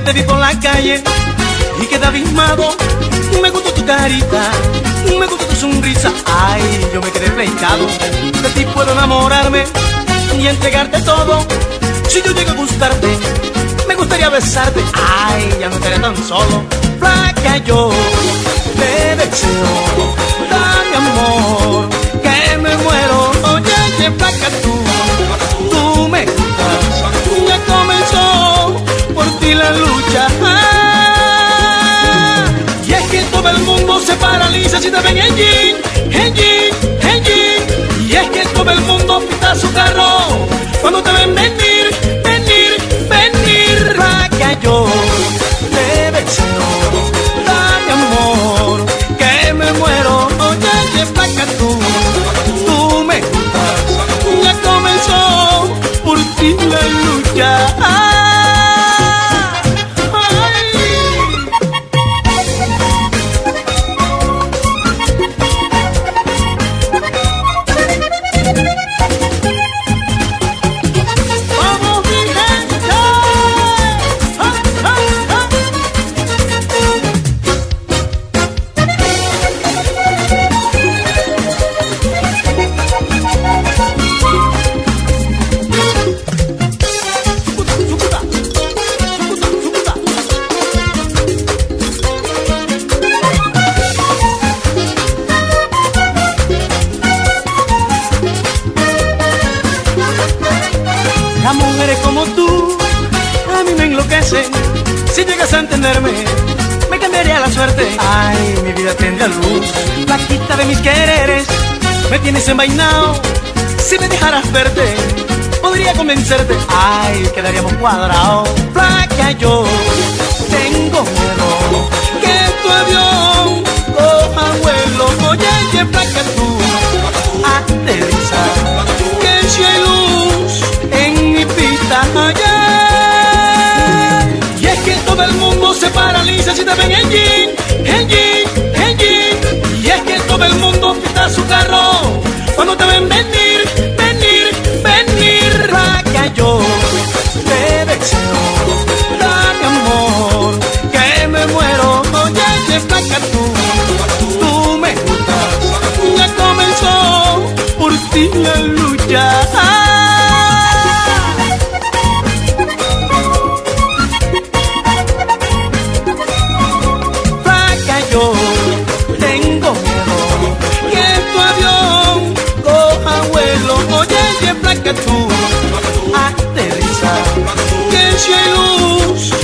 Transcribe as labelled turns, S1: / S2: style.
S1: te vi por la calle y quedé abismado. Me gustó tu carita, me gustó tu sonrisa. Ay, yo me quedé flecado. De ti puedo enamorarme y entregarte todo. Si yo llego a gustarte, me gustaría besarte. Ay, ya no estaré tan solo. Flaca, yo te deseo, dame amor, que me muero. Oye, flaca, tú me gustas. Ya comenzó por ti la lucha. Y es que todo el mundo se paraliza si te ven en jean, en jean, en jean. Y es que todo el mundo pinta su carro cuando te ven venir, venir, venir. Flaca, yo te deseo, dame amor, que me muero. Oye, flaca, tú me gustas. Ya comenzó por ti la lucha. Las mujeres como tú a mí me enloquecen. Si llegas a entenderme, me cambiaría la suerte. Ay, mi vida tendría luz, la quita de mis quereres. Me tienes envainado, si me dejaras verte, podría convencerte. Ay, quedaríamos cuadrados. Flaca, yo tengo miedo que tu avión coja vuelo. Oye, flaca, tú aterriza, que si hay luz en mi pista. Y es que todo el mundo se paraliza si te ven en jean, en jean, en jean. Y es que todo el mundo pinta su carro cuando te ven venir, venir, venir. Flaca, yo te deseo, dame amor, que me muero. Oye, flaca, tú me gustas. Ya comenzó por ti la lucha. Yo tengo miedo que tu avión coja vuelo. Oye, flaca, tú aterriza, que si hay luz